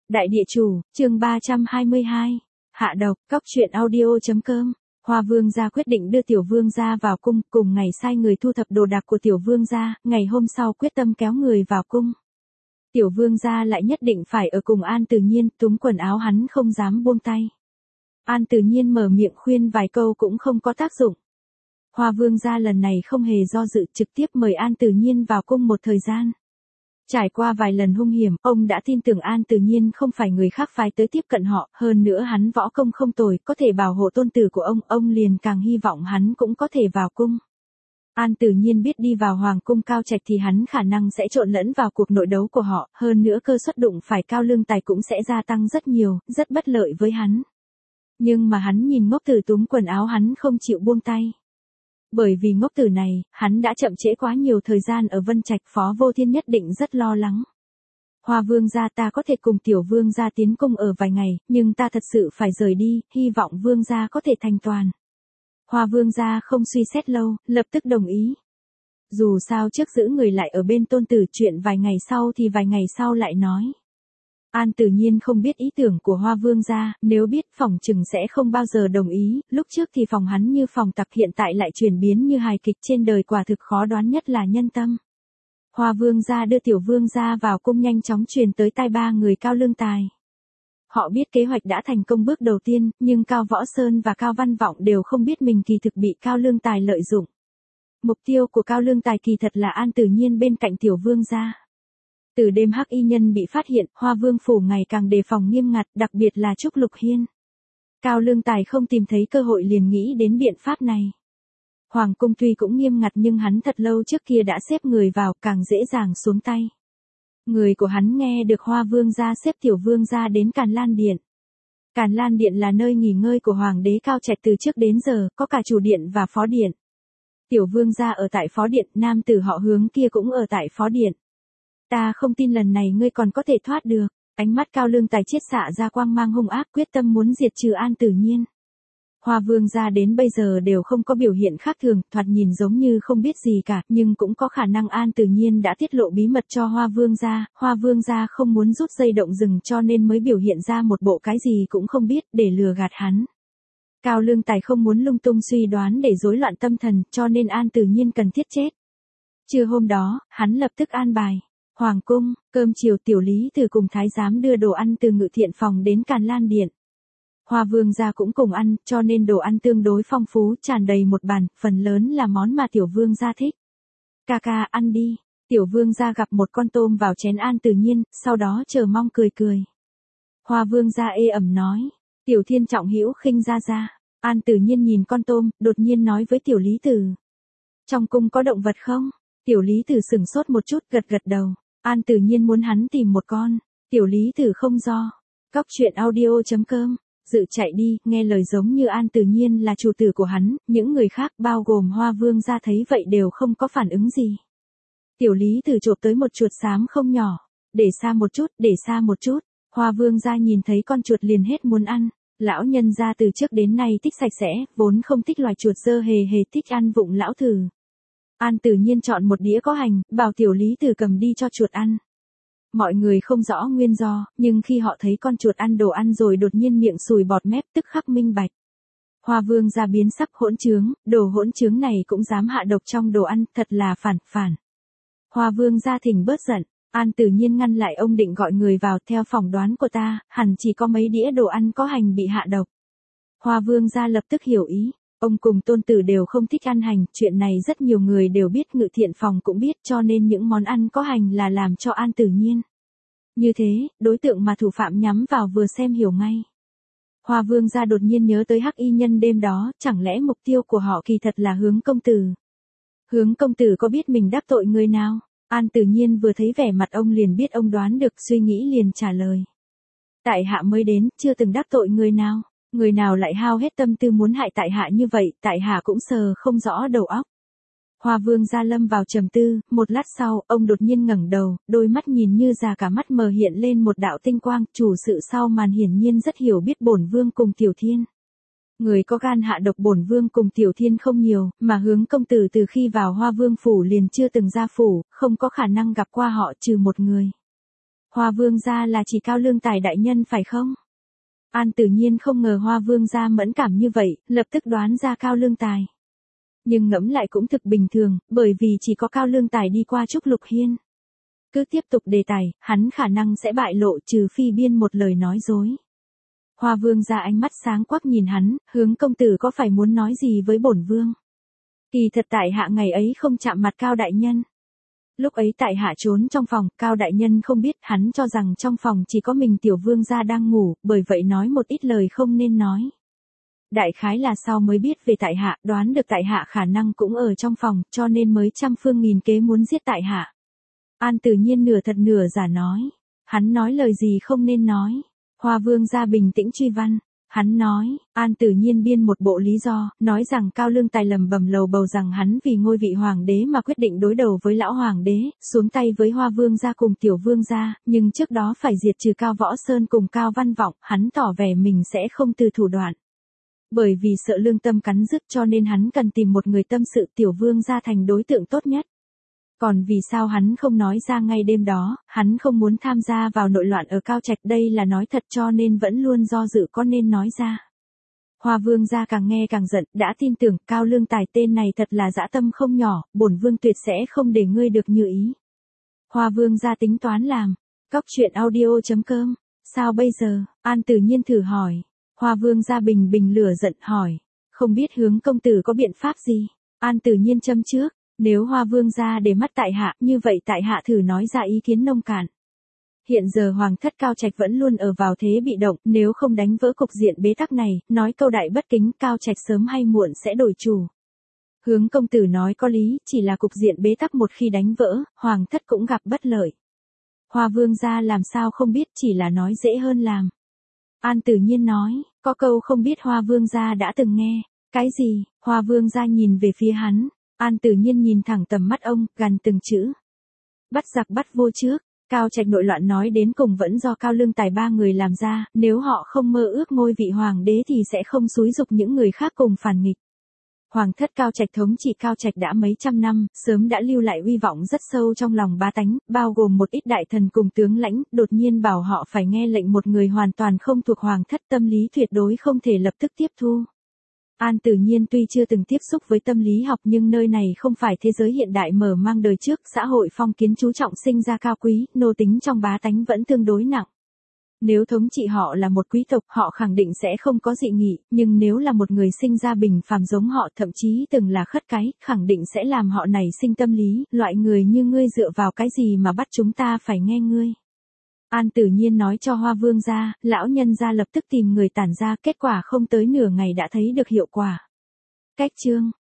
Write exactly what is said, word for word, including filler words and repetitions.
Đại địa chủ, chương ba trăm hai mươi hai. Hạ độc, cóc truyện audio.com. Hoa vương gia quyết định đưa tiểu vương gia vào cung, cùng ngày sai người thu thập đồ đạc của tiểu vương gia, ngày hôm sau quyết tâm kéo người vào cung. Tiểu vương gia lại nhất định phải ở cùng An Tử Nhiên, túm quần áo hắn không dám buông tay. An Tử Nhiên mở miệng khuyên vài câu cũng không có tác dụng. Hoa vương gia lần này không hề do dự, trực tiếp mời An Tử Nhiên vào cung một thời gian. Trải qua vài lần hung hiểm, ông đã tin tưởng An Tử Nhiên không phải người khác phái tới tiếp cận họ, hơn nữa hắn võ công không tồi, có thể bảo hộ tôn tử của ông, ông liền càng hy vọng hắn cũng có thể vào cung. An Tử Nhiên biết đi vào hoàng cung Cao Trạch thì hắn khả năng sẽ trộn lẫn vào cuộc nội đấu của họ, hơn nữa cơ suất đụng phải Cao Lương Tài cũng sẽ gia tăng rất nhiều, rất bất lợi với hắn. Nhưng mà hắn nhìn ngốc tử túm quần áo hắn không chịu buông tay. Bởi vì ngốc tử này, hắn đã chậm trễ quá nhiều thời gian ở Vân Trạch, Phó Vô Thiên nhất định rất lo lắng. Hoa vương gia, ta có thể cùng tiểu vương gia tiến cung ở vài ngày, nhưng ta thật sự phải rời đi, hy vọng vương gia có thể thành toàn. Hoa vương gia không suy xét lâu, lập tức đồng ý. Dù sao trước giữ người lại ở bên tôn tử, chuyện vài ngày sau thì vài ngày sau lại nói. An Tử Nhiên không biết ý tưởng của Hoa vương gia, nếu biết phòng chừng sẽ không bao giờ đồng ý, lúc trước thì phòng hắn như phòng tặc, hiện tại lại chuyển biến như hài kịch, trên đời quả thực khó đoán nhất là nhân tâm. Hoa vương gia đưa tiểu vương gia vào cung, nhanh chóng truyền tới tai ba người Cao Lương Tài. Họ biết kế hoạch đã thành công bước đầu tiên, nhưng Cao Võ Sơn và Cao Văn Vọng đều không biết mình kỳ thực bị Cao Lương Tài lợi dụng. Mục tiêu của Cao Lương Tài kỳ thật là An Tử Nhiên bên cạnh tiểu vương gia. Từ đêm hắc y nhân bị phát hiện, Hoa vương phủ ngày càng đề phòng nghiêm ngặt, đặc biệt là Trúc Lục Hiên. Cao Lương Tài không tìm thấy cơ hội liền nghĩ đến biện pháp này. Hoàng cung tuy cũng nghiêm ngặt nhưng hắn thật lâu trước kia đã xếp người vào, càng dễ dàng xuống tay. Người của hắn nghe được Hoa vương gia xếp tiểu vương gia đến Càn Lan Điện. Càn Lan Điện là nơi nghỉ ngơi của Hoàng đế Cao Trạch từ trước đến giờ, có cả chủ điện và phó điện. Tiểu vương gia ở tại phó điện, nam tử họ Hướng kia cũng ở tại phó điện. Ta không tin lần này ngươi còn có thể thoát được. Ánh mắt Cao Lương Tài chiết xạ ra quang mang hung ác, quyết tâm muốn diệt trừ An Tử Nhiên. Hoa vương gia đến bây giờ đều không có biểu hiện khác thường, thoạt nhìn giống như không biết gì cả, nhưng cũng có khả năng An Tử Nhiên đã tiết lộ bí mật cho Hoa vương gia. Hoa vương gia không muốn rút dây động rừng cho nên mới biểu hiện ra một bộ cái gì cũng không biết để lừa gạt hắn. Cao Lương Tài không muốn lung tung suy đoán để rối loạn tâm thần, cho nên An Tử Nhiên cần thiết chết. Trưa hôm đó, hắn lập tức an bài. Hoàng cung, cơm chiều tiểu lý từ cùng thái giám đưa đồ ăn từ ngự thiện phòng đến Càn Lan Điện. Hoa vương gia cũng cùng ăn, cho nên đồ ăn tương đối phong phú, tràn đầy một bàn, phần lớn là món mà tiểu vương gia thích. Ca ca, ăn đi. Tiểu vương gia gặp một con tôm vào chén An Tử Nhiên, sau đó chờ mong cười cười. Hoa vương gia ê ẩm nói, tiểu thiên trọng hữu khinh gia gia. An Tử Nhiên nhìn con tôm, đột nhiên nói với tiểu lý tử. Trong cung có động vật không? Tiểu lý tử sửng sốt một chút, gật gật đầu. An Tử Nhiên muốn hắn tìm một con. Tiểu lý tử không do. Cóc truyện audio.com. Dự chạy đi, nghe lời giống như An Tử Nhiên là chủ tử của hắn, những người khác bao gồm Hoa vương gia thấy vậy đều không có phản ứng gì. Tiểu lý tử chộp tới một chuột xám không nhỏ. Để xa một chút, để xa một chút. Hoa vương gia nhìn thấy con chuột liền hết muốn ăn. Lão nhân gia từ trước đến nay thích sạch sẽ, vốn không thích loài chuột dơ hề hề, thích ăn vụng lão thử. An Tử Nhiên chọn một đĩa có hành, bảo tiểu lý tử cầm đi cho chuột ăn. Mọi người không rõ nguyên do, nhưng khi họ thấy con chuột ăn đồ ăn rồi đột nhiên miệng sùi bọt mép, tức khắc minh bạch. Hoa vương gia biến sắc, hỗn trướng, đồ hỗn trướng này cũng dám hạ độc trong đồ ăn, thật là phản, phản. Hoa vương gia thỉnh bớt giận, An Tử Nhiên ngăn lại ông định gọi người vào, theo phỏng đoán của ta, hẳn chỉ có mấy đĩa đồ ăn có hành bị hạ độc. Hoa vương gia lập tức hiểu ý. Ông cùng tôn tử đều không thích ăn hành, chuyện này rất nhiều người đều biết, ngự thiện phòng cũng biết, cho nên những món ăn có hành là làm cho An Tử Nhiên. Như thế, đối tượng mà thủ phạm nhắm vào vừa xem hiểu ngay. Hoa vương gia đột nhiên nhớ tới hắc y nhân đêm đó, chẳng lẽ mục tiêu của họ kỳ thật là Hướng công tử. Hướng công tử có biết mình đắc tội người nào? An Tử Nhiên vừa thấy vẻ mặt ông liền biết ông đoán được, suy nghĩ liền trả lời. Tại hạ mới đến, chưa từng đắc tội người nào. Người nào lại hao hết tâm tư muốn hại tại hạ như vậy, tại hạ cũng sờ không rõ đầu óc. Hoa vương gia lâm vào trầm tư, một lát sau, ông đột nhiên ngẩng đầu, đôi mắt nhìn như già cả mắt mờ hiện lên một đạo tinh quang, chủ sự sau màn hiển nhiên rất hiểu biết bổn vương cùng tiểu thiên. Người có gan hạ độc bổn vương cùng tiểu thiên không nhiều, mà Hướng công tử từ khi vào Hoa vương phủ liền chưa từng ra phủ, không có khả năng gặp qua họ trừ một người. Hoa Vương gia là chỉ Cao Lương Tài đại nhân phải không? An Tử Nhiên không ngờ Hoa Vương gia mẫn cảm như vậy, lập tức đoán ra Cao Lương Tài. Nhưng ngẫm lại cũng thực bình thường, bởi vì chỉ có Cao Lương Tài đi qua Trúc Lục Hiên. Cứ tiếp tục đề tài, hắn khả năng sẽ bại lộ trừ phi biên một lời nói dối. Hoa Vương gia ánh mắt sáng quắc nhìn hắn, hướng công tử có phải muốn nói gì với bổn vương? Kỳ thật tại hạ ngày ấy không chạm mặt Cao đại nhân. Lúc ấy tại hạ trốn trong phòng, Cao đại nhân không biết, hắn cho rằng trong phòng chỉ có mình tiểu vương gia đang ngủ, bởi vậy nói một ít lời không nên nói. Đại khái là sau mới biết về tại hạ, đoán được tại hạ khả năng cũng ở trong phòng, cho nên mới trăm phương nghìn kế muốn giết tại hạ. An Tử Nhiên nửa thật nửa giả nói. Hắn nói lời gì không nên nói. Hoa Vương gia bình tĩnh truy văn. Hắn nói, An Tử Nhiên biên một bộ lý do, nói rằng Cao Lương Tài lầm bầm lầu bầu rằng hắn vì ngôi vị hoàng đế mà quyết định đối đầu với lão hoàng đế, xuống tay với Hoa Vương gia cùng tiểu vương gia, nhưng trước đó phải diệt trừ Cao Võ Sơn cùng Cao Văn Vọng, hắn tỏ vẻ mình sẽ không từ thủ đoạn. Bởi vì sợ lương tâm cắn rứt cho nên hắn cần tìm một người tâm sự tiểu vương gia thành đối tượng tốt nhất. Còn vì sao hắn không nói ra ngay đêm đó, hắn không muốn tham gia vào nội loạn ở Cao Trạch, đây là nói thật cho nên vẫn luôn do dự có nên nói ra. Hoa Vương gia càng nghe càng giận, đã tin tưởng Cao Lương Tài tên này thật là dã tâm không nhỏ, bổn vương tuyệt sẽ không để ngươi được như ý. Hoa Vương gia tính toán làm. Cóc truyện audio chấm com. Sao bây giờ? An Tử Nhiên thử hỏi. Hoa Vương gia bình bình lửa giận hỏi. Không biết hướng công tử có biện pháp gì? An Tử Nhiên châm trước. Nếu Hoa Vương gia để mắt tại hạ, như vậy tại hạ thử nói ra ý kiến nông cạn. Hiện giờ Hoàng thất Cao Trạch vẫn luôn ở vào thế bị động, nếu không đánh vỡ cục diện bế tắc này, nói câu đại bất kính, Cao Trạch sớm hay muộn sẽ đổi chủ. Hướng công tử nói có lý, chỉ là cục diện bế tắc một khi đánh vỡ, Hoàng thất cũng gặp bất lợi. Hoa Vương gia làm sao không biết, chỉ là nói dễ hơn làm. An Tử Nhiên nói, có câu không biết Hoa Vương gia đã từng nghe. Cái gì? Hoa Vương gia nhìn về phía hắn. An Tử Nhiên nhìn thẳng tầm mắt ông, gằn từng chữ. Bắt giặc bắt vua trước, Cao Trạch nội loạn nói đến cùng vẫn do Cao Lương Tài ba người làm ra, nếu họ không mơ ước ngôi vị hoàng đế thì sẽ không xúi giục những người khác cùng phản nghịch. Hoàng thất Cao Trạch thống trị Cao Trạch đã mấy trăm năm, sớm đã lưu lại uy vọng rất sâu trong lòng bá tánh, bao gồm một ít đại thần cùng tướng lãnh, đột nhiên bảo họ phải nghe lệnh một người hoàn toàn không thuộc hoàng thất, tâm lý tuyệt đối không thể lập tức tiếp thu. An Tử Nhiên tuy chưa từng tiếp xúc với tâm lý học nhưng nơi này không phải thế giới hiện đại mở mang đời trước, xã hội phong kiến chú trọng sinh ra cao quý, nô tính trong bá tánh vẫn tương đối nặng. Nếu thống trị họ là một quý tộc, họ khẳng định sẽ không có dị nghị, nhưng nếu là một người sinh ra bình phàm giống họ, thậm chí từng là khất cái, khẳng định sẽ làm họ nảy sinh tâm lý, loại người như ngươi dựa vào cái gì mà bắt chúng ta phải nghe ngươi. An Tử Nhiên nói cho Hoa Vương gia, lão nhân gia lập tức tìm người tản ra, kết quả không tới nửa ngày đã thấy được hiệu quả. Cách chương